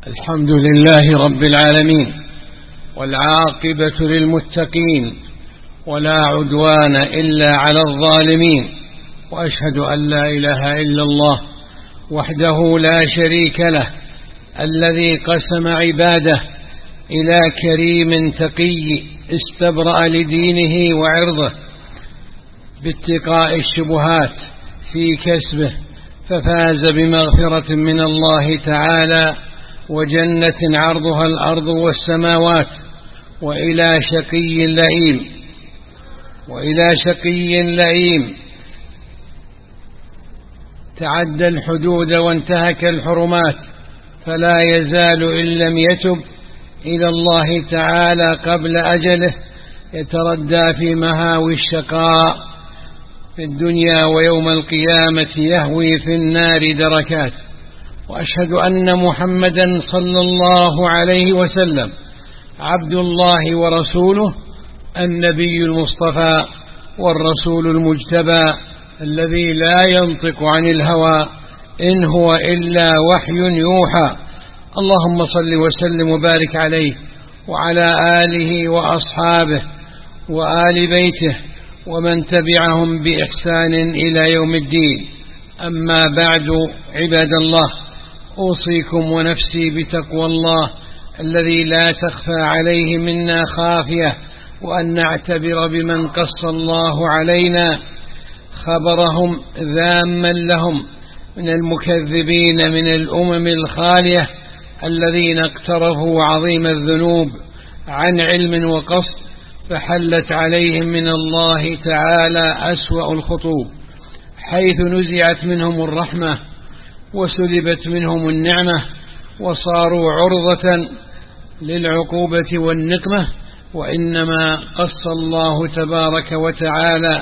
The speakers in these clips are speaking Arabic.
الحمد لله رب العالمين، والعاقبة للمتقين، ولا عدوان إلا على الظالمين، وأشهد أن لا إله إلا الله وحده لا شريك له، الذي قسم عباده إلى كريم تقي استبرأ لدينه وعرضه باتقاء الشبهات في كسبه، ففاز بمغفرة من الله تعالى وجنة عرضها الأرض والسماوات، وإلى شقي لئيم تعدى الحدود وانتهك الحرمات، فلا يزال إن لم يتب إلى الله تعالى قبل أجله يتردى في مهاوي الشقاء في الدنيا، ويوم القيامة يهوي في النار دركات. وأشهد أن محمدا صلى الله عليه وسلم عبد الله ورسوله، النبي المصطفى والرسول المجتبى، الذي لا ينطق عن الهوى إن هو إلا وحي يوحى. اللهم صل وسلم وبارك عليه وعلى آله وأصحابه وآل بيته ومن تبعهم بإحسان إلى يوم الدين. أما بعد، عباد الله، أوصيكم ونفسي بتقوى الله الذي لا تخفى عليه منا خافية، وأن نعتبر بمن قص الله علينا خبرهم ذاما لهم من المكذبين من الأمم الخالية، الذين اقترفوا عظيم الذنوب عن علم وقصد، فحلت عليهم من الله تعالى أسوأ الخطوب، حيث نزعت منهم الرحمة وسلبت منهم النعمة، وصاروا عرضة للعقوبة والنقمة. وإنما قص الله تبارك وتعالى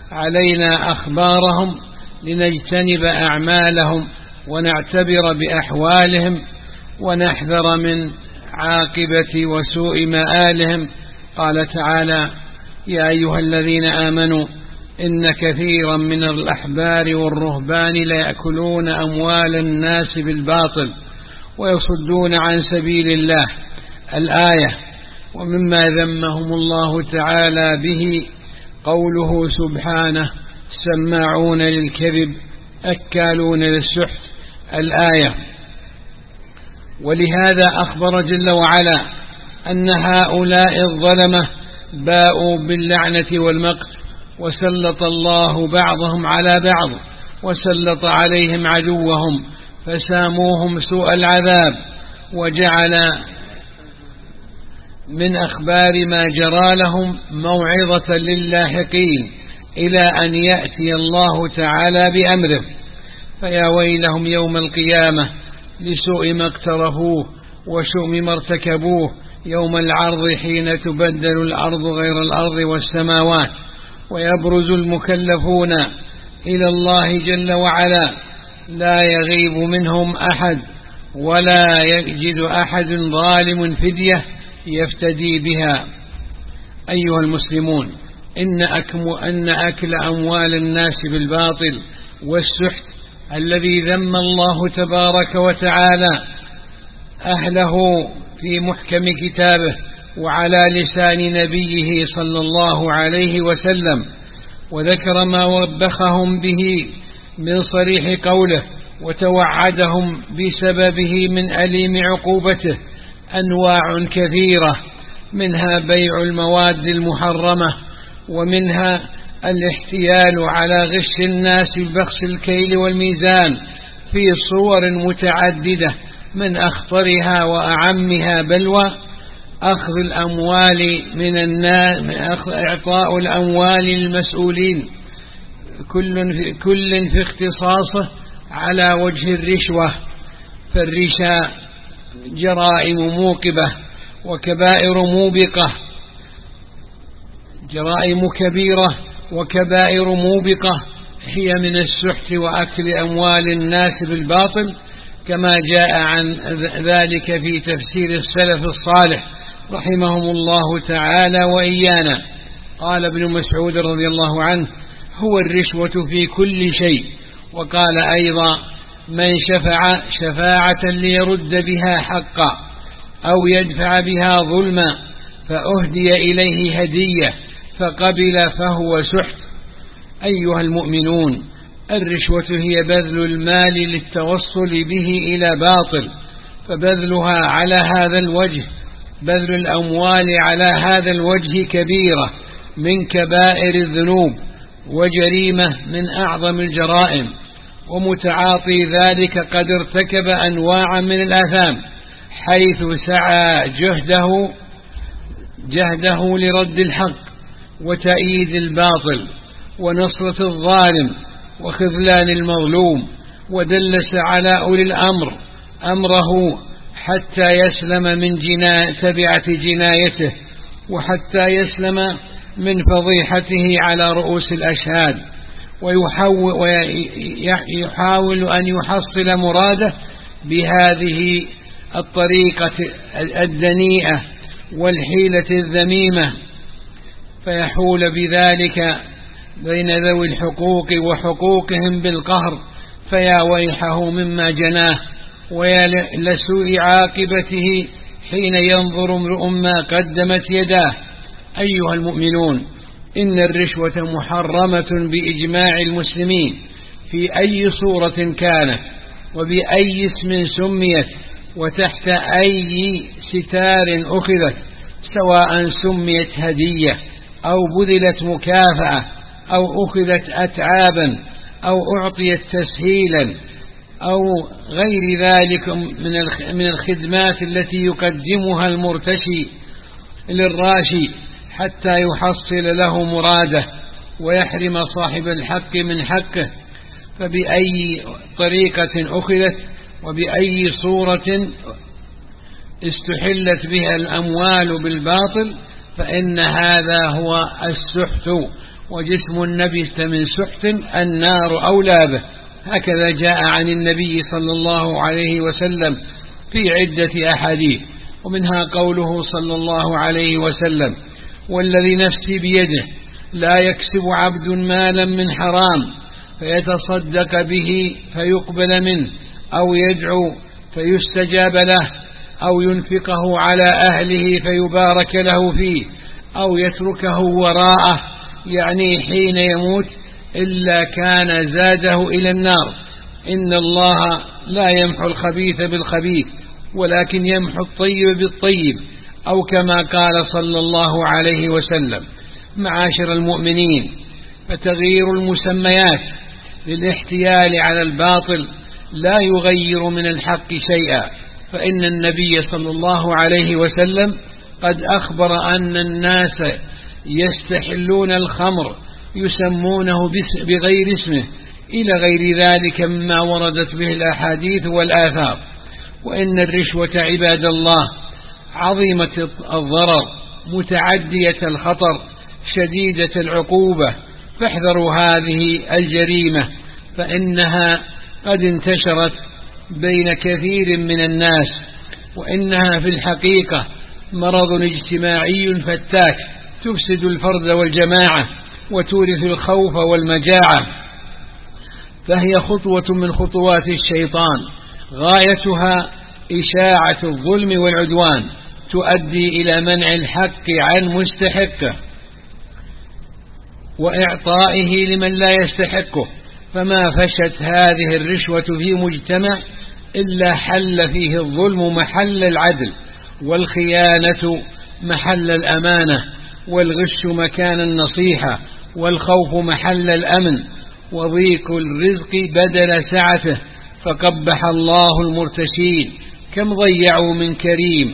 علينا أخبارهم لنجتنب أعمالهم ونعتبر بأحوالهم ونحذر من عاقبة وسوء مآلهم. قال تعالى: يا أيها الذين آمنوا إن كثيرا من الأحبار والرهبان ليأكلون أموال الناس بالباطل ويصدون عن سبيل الله. الآية. ومما ذمهم الله تعالى به قوله سبحانه: سماعون للكذب أكالون للسحت. الآية. ولهذا أخبر جل وعلا أن هؤلاء الظلمة باءوا باللعنة والمقت، وسلط الله بعضهم على بعض، وسلط عليهم عدوهم فساموهم سوء العذاب، وجعل من أخبار ما جرى لهم موعظة للاحقين إلى أن يأتي الله تعالى بأمره. فيا ويلهم يوم القيامة لسوء ما اقترفوه وشؤم ما ارتكبوه يوم العرض، حين تبدل الأرض غير الأرض والسماوات، ويبرز المكلفون إلى الله جل وعلا، لا يغيب منهم أحد، ولا يجد أحد ظالم فدية يفتدي بها. أيها المسلمون، إن أكل أموال الناس بالباطل والسحت الذي ذم الله تبارك وتعالى أهله في محكم كتابه وعلى لسان نبيه صلى الله عليه وسلم، وذكر ما وبخهم به من صريح قوله وتوعدهم بسببه من أليم عقوبته، أنواع كثيرة، منها بيع المواد المحرمة، ومنها الاحتيال على غش الناس ببخس الكيل والميزان في صور متعددة، من أخطرها وأعمها بلوى أخذ الأموال من الناس، إعطاء الأموال للمسؤولين، كل في اختصاصه على وجه الرشوة. فالرشا جرائم موقبة وكبائر موبقة، جرائم كبيرة وكبائر موبقة هي من السحت وأكل أموال الناس بالباطل، كما جاء عن ذلك في تفسير السلف الصالح رحمهم الله تعالى وإيانا. قال ابن مسعود رضي الله عنه: هو الرشوة في كل شيء. وقال أيضا: من شفع شفاعة ليرد بها حقا أو يدفع بها ظلما فأهدي إليه هدية فقبل فهو سحت. أيها المؤمنون، الرشوة هي بذل المال للتوصل به إلى باطل، فبذلها على هذا الوجه، بذل الأموال على هذا الوجه كبيرة من كبائر الذنوب وجريمة من أعظم الجرائم، ومتعاطي ذلك قد ارتكب أنواعا من الآثام، حيث سعى جهده لرد الحق وتأييد الباطل ونصرة الظالم وخذلان المظلوم، ودلس على أولي الأمر أمره حتى يسلم من تبعة جنايته، وحتى يسلم من فضيحته على رؤوس الأشهاد، ويحاول أن يحصل مراده بهذه الطريقة الدنيئة والحيلة الذميمة، فيحول بذلك بين ذوي الحقوق وحقوقهم بالقهر، فيا ويحه مما جناه ويا لسوء عاقبته حين ينظر امرؤ ما قدمت يداه. أيها المؤمنون، إن الرشوة محرمة بإجماع المسلمين في أي صورة كانت وبأي اسم سميت وتحت أي ستار أخذت، سواء سميت هدية أو بذلت مكافأة أو أخذت أتعابا أو أعطيت تسهيلا أو غير ذلك من الخدمات التي يقدمها المرتشي للراشي حتى يحصل له مراده ويحرم صاحب الحق من حقه. فبأي طريقة أخذت وبأي صورة استحلت بها الأموال بالباطل فإن هذا هو السحت، وجسم النبي من سحت النار أولى به. هكذا جاء عن النبي صلى الله عليه وسلم في عدة أحاديث، ومنها قوله صلى الله عليه وسلم: والذي نفسي بيده لا يكسب عبد مالا من حرام فيتصدق به فيقبل منه أو يدعو فيستجاب له أو ينفقه على أهله فيبارك له فيه أو يتركه وراءه، يعني حين يموت، إلا كان زاده إلى النار. إن الله لا يمحو الخبيث بالخبيث ولكن يمحو الطيب بالطيب، أو كما قال صلى الله عليه وسلم. معاشر المؤمنين، فتغيير المسميات للاحتيال على الباطل لا يغير من الحق شيئا، فإن النبي صلى الله عليه وسلم قد أخبر أن الناس يستحلون الخمر يسمونه بغير اسمه إلى غير ذلك مما وردت به الأحاديث والآثار. وإن الرشوة عباد الله عظيمة الضرر متعدية الخطر شديدة العقوبة، فاحذروا هذه الجريمة، فإنها قد انتشرت بين كثير من الناس، وإنها في الحقيقة مرض اجتماعي فتاك تفسد الفرد والجماعة وتورث الخوف والمجاعة، فهي خطوة من خطوات الشيطان غايتها إشاعة الظلم والعدوان تؤدي إلى منع الحق عن مستحقه وإعطائه لمن لا يستحقه. فما فشت هذه الرشوة في مجتمع إلا حل فيه الظلم محل العدل، والخيانة محل الأمانة، والغش مكان النصيحة، والخوف محل الأمن، وضيق الرزق بدل سعته. فقبح الله المرتشين، كم ضيعوا من كريم،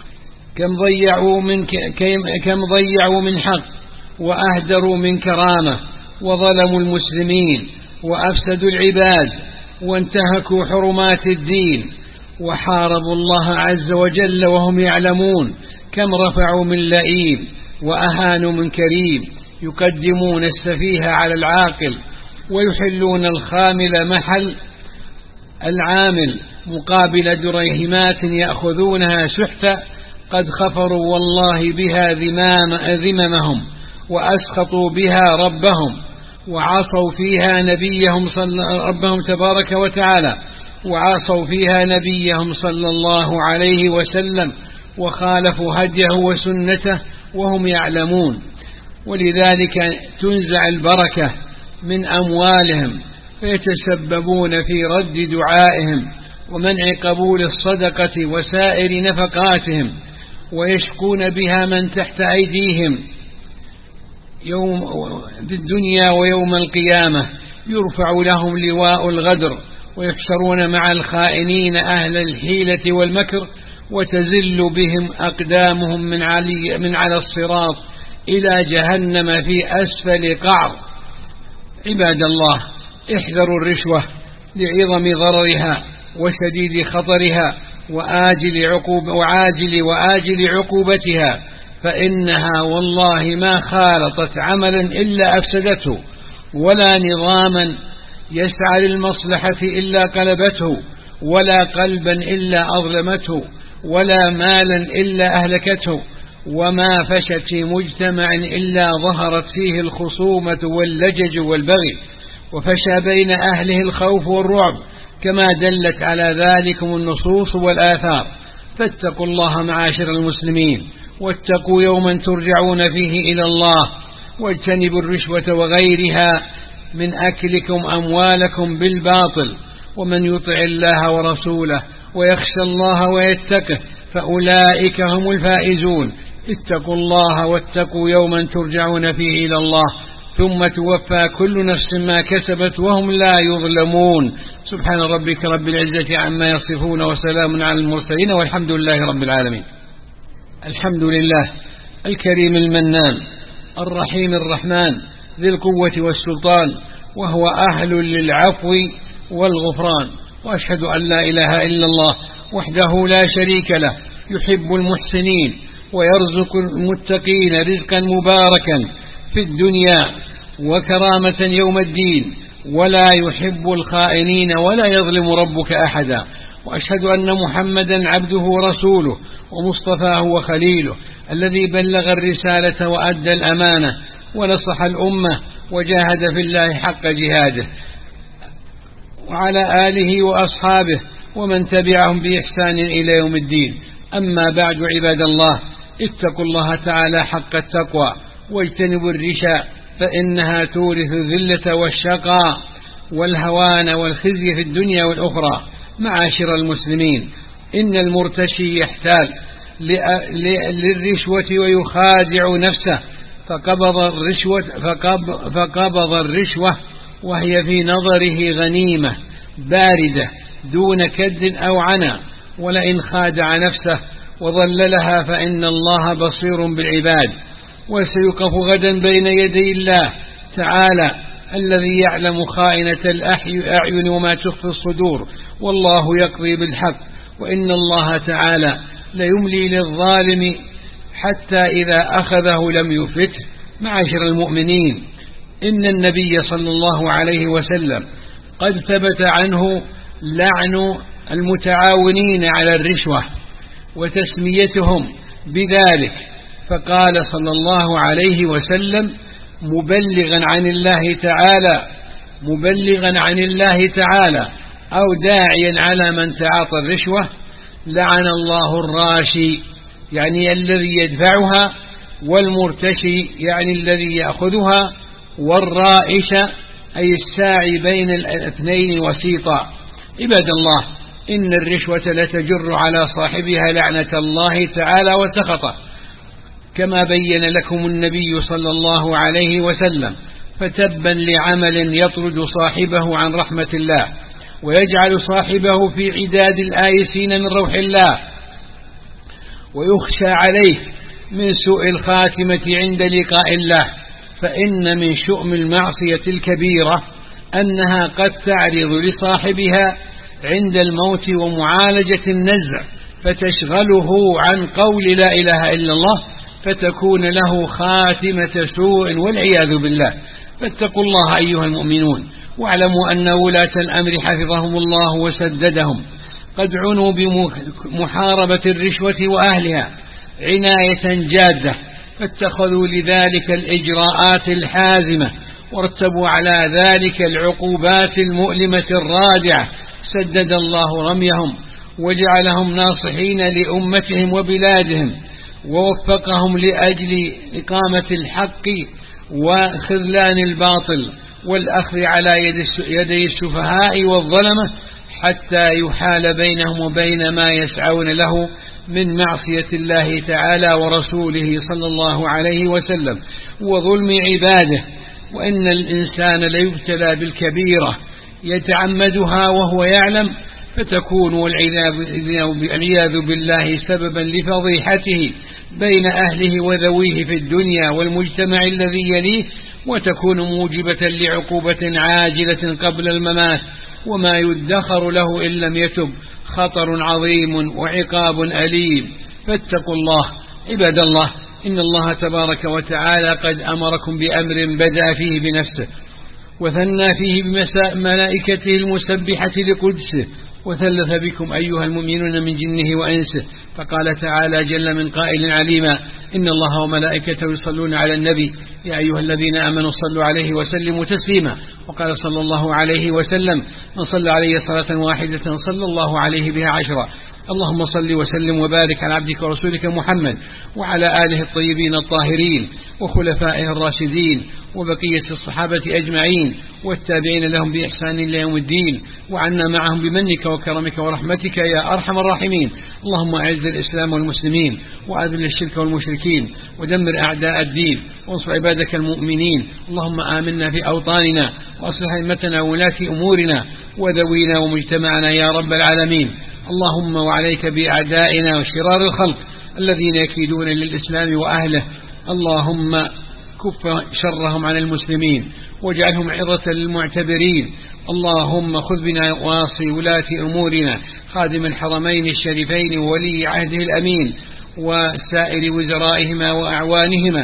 كم ضيعوا من حق، وأهدروا من كرامة، وظلموا المسلمين، وأفسدوا العباد، وانتهكوا حرمات الدين، وحاربوا الله عز وجل وهم يعلمون. كم رفعوا من لئيم وأهانوا من كريم، يقدمون السفيه على العاقل، ويحلون الخامل محل العامل مقابل دريهمات يأخذونها سحتا. قد خفروا والله بها ذممهم، وأسخطوا بها ربهم، وعصوا فيها نبيهم ربهم تبارك وتعالى، وعصوا فيها نبيهم صلى الله عليه وسلم وخالفوا هديه وسنته وهم يعلمون، ولذلك تنزع البركة من أموالهم فيتسببون في رد دعائهم ومنع قبول الصدقة وسائر نفقاتهم، ويشكون بها من تحت أيديهم يوم في الدنيا، ويوم القيامة يرفع لهم لواء الغدر ويحشرون مع الخائنين أهل الحيلة والمكر، وتزل بهم أقدامهم من على الصراط إلى جهنم في أسفل قعر. عباد الله، احذروا الرشوة لعظم ضررها وشديد خطرها وآجل عقوبتها، فإنها والله ما خالطت عملا إلا أفسدته، ولا نظاما يسعى للمصلحة إلا قلبته، ولا قلبا إلا أظلمته، ولا مالا إلا أهلكته، وما فشت في مجتمع إلا ظهرت فيه الخصومة واللجج والبغي، وفشى بين أهله الخوف والرعب، كما دلت على ذلكم النصوص والآثار. فاتقوا الله معاشر المسلمين، واتقوا يوما ترجعون فيه إلى الله، واجتنبوا الرشوة وغيرها من أكلكم أموالكم بالباطل. ومن يطع الله ورسوله ويخشى الله ويتقه فأولئك هم الفائزون. اتقوا الله واتقوا يوما ترجعون فيه إلى الله ثم توفى كل نفس ما كسبت وهم لا يظلمون. سبحان ربك رب العزة عما يصفون، وسلام على المرسلين، والحمد لله رب العالمين. الحمد لله الكريم المنان الرحيم الرحمن ذي القوة والسلطان، وهو أهل للعفو والغفران. وأشهد أن لا إله إلا الله وحده لا شريك له، يحب المحسنين ويرزق المتقين رزقا مباركا في الدنيا وكرامة يوم الدين، ولا يحب الخائنين ولا يظلم ربك أحدا. وأشهد أن محمدا عبده ورسوله ومصطفاه وخليله، الذي بلغ الرسالة وأدى الأمانة ونصح الأمة وجاهد في الله حق جهاده، وعلى آله وأصحابه ومن تبعهم بإحسان إلى يوم الدين. أما بعد، عباد الله، اتقوا الله تعالى حق التقوى واجتنبوا الرشا، فإنها تورث الذلة والشقاء والهوان والخزي في الدنيا والأخرى. معاشر المسلمين، إن المرتشي يحتال للرشوة ويخادع نفسه فقبض الرشوة وهي في نظره غنيمة باردة دون كد أو عنا، ولئن خادع نفسه وضللها فإن الله بصير بالعباد، وسيقف غدا بين يدي الله تعالى الذي يعلم خائنة الأعين وما تخفي الصدور، والله يقضي بالحق، وإن الله تعالى ليملي للظالم حتى إذا أخذه لم يفلته. معاشر المؤمنين، إن النبي صلى الله عليه وسلم قد ثبت عنه لعن المتعاونين على الرشوة وتسميتهم بذلك، فقال صلى الله عليه وسلم مبلغا عن الله تعالى أو داعيا على من تعاطى الرشوة: لعن الله الراشي، يعني الذي يدفعها، والمرتشي، يعني الذي يأخذها، والرائش، أي الساعي بين الاثنين وسيطا. عباد الله، إن الرشوة لتجر على صاحبها لعنة الله تعالى وسخطه، كما بين لكم النبي صلى الله عليه وسلم. فتبا لعمل يطرد صاحبه عن رحمة الله ويجعل صاحبه في عداد الآيسين من روح الله، ويخشى عليه من سوء الخاتمة عند لقاء الله. فإن من شؤم المعصية الكبيرة أنها قد تعرض لصاحبها عند الموت ومعالجة النزع، فتشغله عن قول لا إله إلا الله، فتكون له خاتمة سوء والعياذ بالله. فاتقوا الله أيها المؤمنون، واعلموا أن ولاة الأمر حفظهم الله وسددهم قد عنوا بمحاربة الرشوة وأهلها عناية جادة، فاتخذوا لذلك الإجراءات الحازمة، وارتبوا على ذلك العقوبات المؤلمة الرادعة، سدد الله رميهم وجعلهم ناصحين لأمتهم وبلادهم، ووفقهم لأجل إقامة الحق وخذلان الباطل والأخذ على يدي السفهاء والظلمة، حتى يحال بينهم وبين ما يسعون له من معصية الله تعالى ورسوله صلى الله عليه وسلم وظلم عباده. وإن الإنسان ليبتلى بالكبيرة يتعمدها وهو يعلم، فتكون والعياذ بالله سببا لفضيحته بين أهله وذويه في الدنيا والمجتمع الذي يليه، وتكون موجبة لعقوبة عاجلة قبل الممات، وما يدخر له إن لم يتب خطر عظيم وعقاب أليم. فاتقوا الله عباد الله، إن الله تبارك وتعالى قد أمركم بأمر بدأ فيه بنفسه، وثنى فيه بملائكته المسبحة لقدسه، وثلث بكم أيها المؤمنون من جنه وإنسه، فقال تعالى جل من قائل عليما: إن الله وملائكته يصلون على النبي يا أيها الذين آمنوا صلوا عليه وسلموا تسليما. وقال صلى الله عليه وسلم: من صلى عليه صلاة واحدة صلى الله عليه بها 10. اللهم صل وسلم وبارك على عبدك ورسولك محمد وعلى آله الطيبين الطاهرين وخلفائه الراشدين وبقية الصحابة أجمعين والتابعين لهم بإحسان إلى يوم الدين، وعنا معهم بمنك وكرمك ورحمتك يا أرحم الراحمين. اللهم أعز الإسلام والمسلمين وأذل الشرك والمشركين ودمر أعداء الدين وانصر عبادك المؤمنين. اللهم آمنا في أوطاننا وأصلح أئمتنا وولاة أمورنا وذوينا ومجتمعنا يا رب العالمين. اللهم وعليك بأعدائنا وشرار الخلق الذين يكيدون للإسلام وأهله، اللهم كف شرهم عن المسلمين واجعلهم عظة للمعتبرين. اللهم خذ بنا واصي ولاة أمورنا خادم الحرمين الشريفين وولي عهده الأمين وسائر وزرائهما وأعوانهما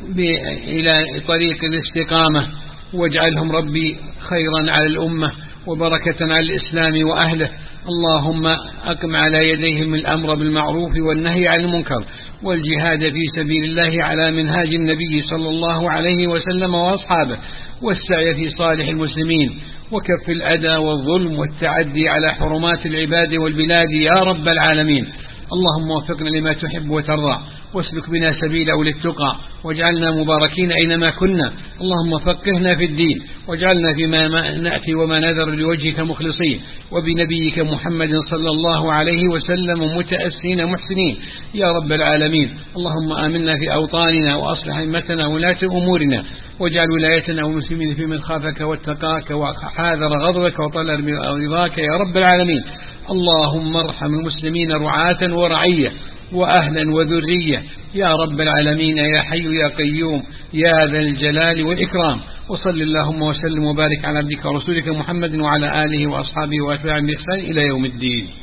إلى طريق الاستقامة، واجعلهم ربي خيرا على الأمة وبركة على الإسلام وأهله. اللهم أقم على يديهم الأمر بالمعروف والنهي عن المنكر والجهاد في سبيل الله على منهاج النبي صلى الله عليه وسلم وأصحابه، والسعي في صالح المسلمين وكف الأذى والظلم والتعدي على حرمات العباد والبلاد يا رب العالمين. اللهم وفقنا لما تحب وترضى واسلك بنا سبيل أولي التقى واجعلنا مباركين أينما كنا. اللهم فقهنا في الدين واجعلنا فيما نأتي وما نذر لوجهك مخلصين وبنبيك محمد صلى الله عليه وسلم متأسين محسنين يا رب العالمين. اللهم آمنا في أوطاننا وأصلح أئمتنا ولاة أمورنا واجعل ولايتنا والمسلمين في من خافك واتقاك وحاذر غضبك وطلب رضاك يا رب العالمين. اللهم ارحم المسلمين رعاة ورعية وأهلا وذرية يا رب العالمين يا حي يا قيوم يا ذا الجلال والإكرام. وصل اللهم وسلم وبارك على عبدك ورسولك محمد وعلى آله وأصحابه وأتباعه بإحسان إلى يوم الدين.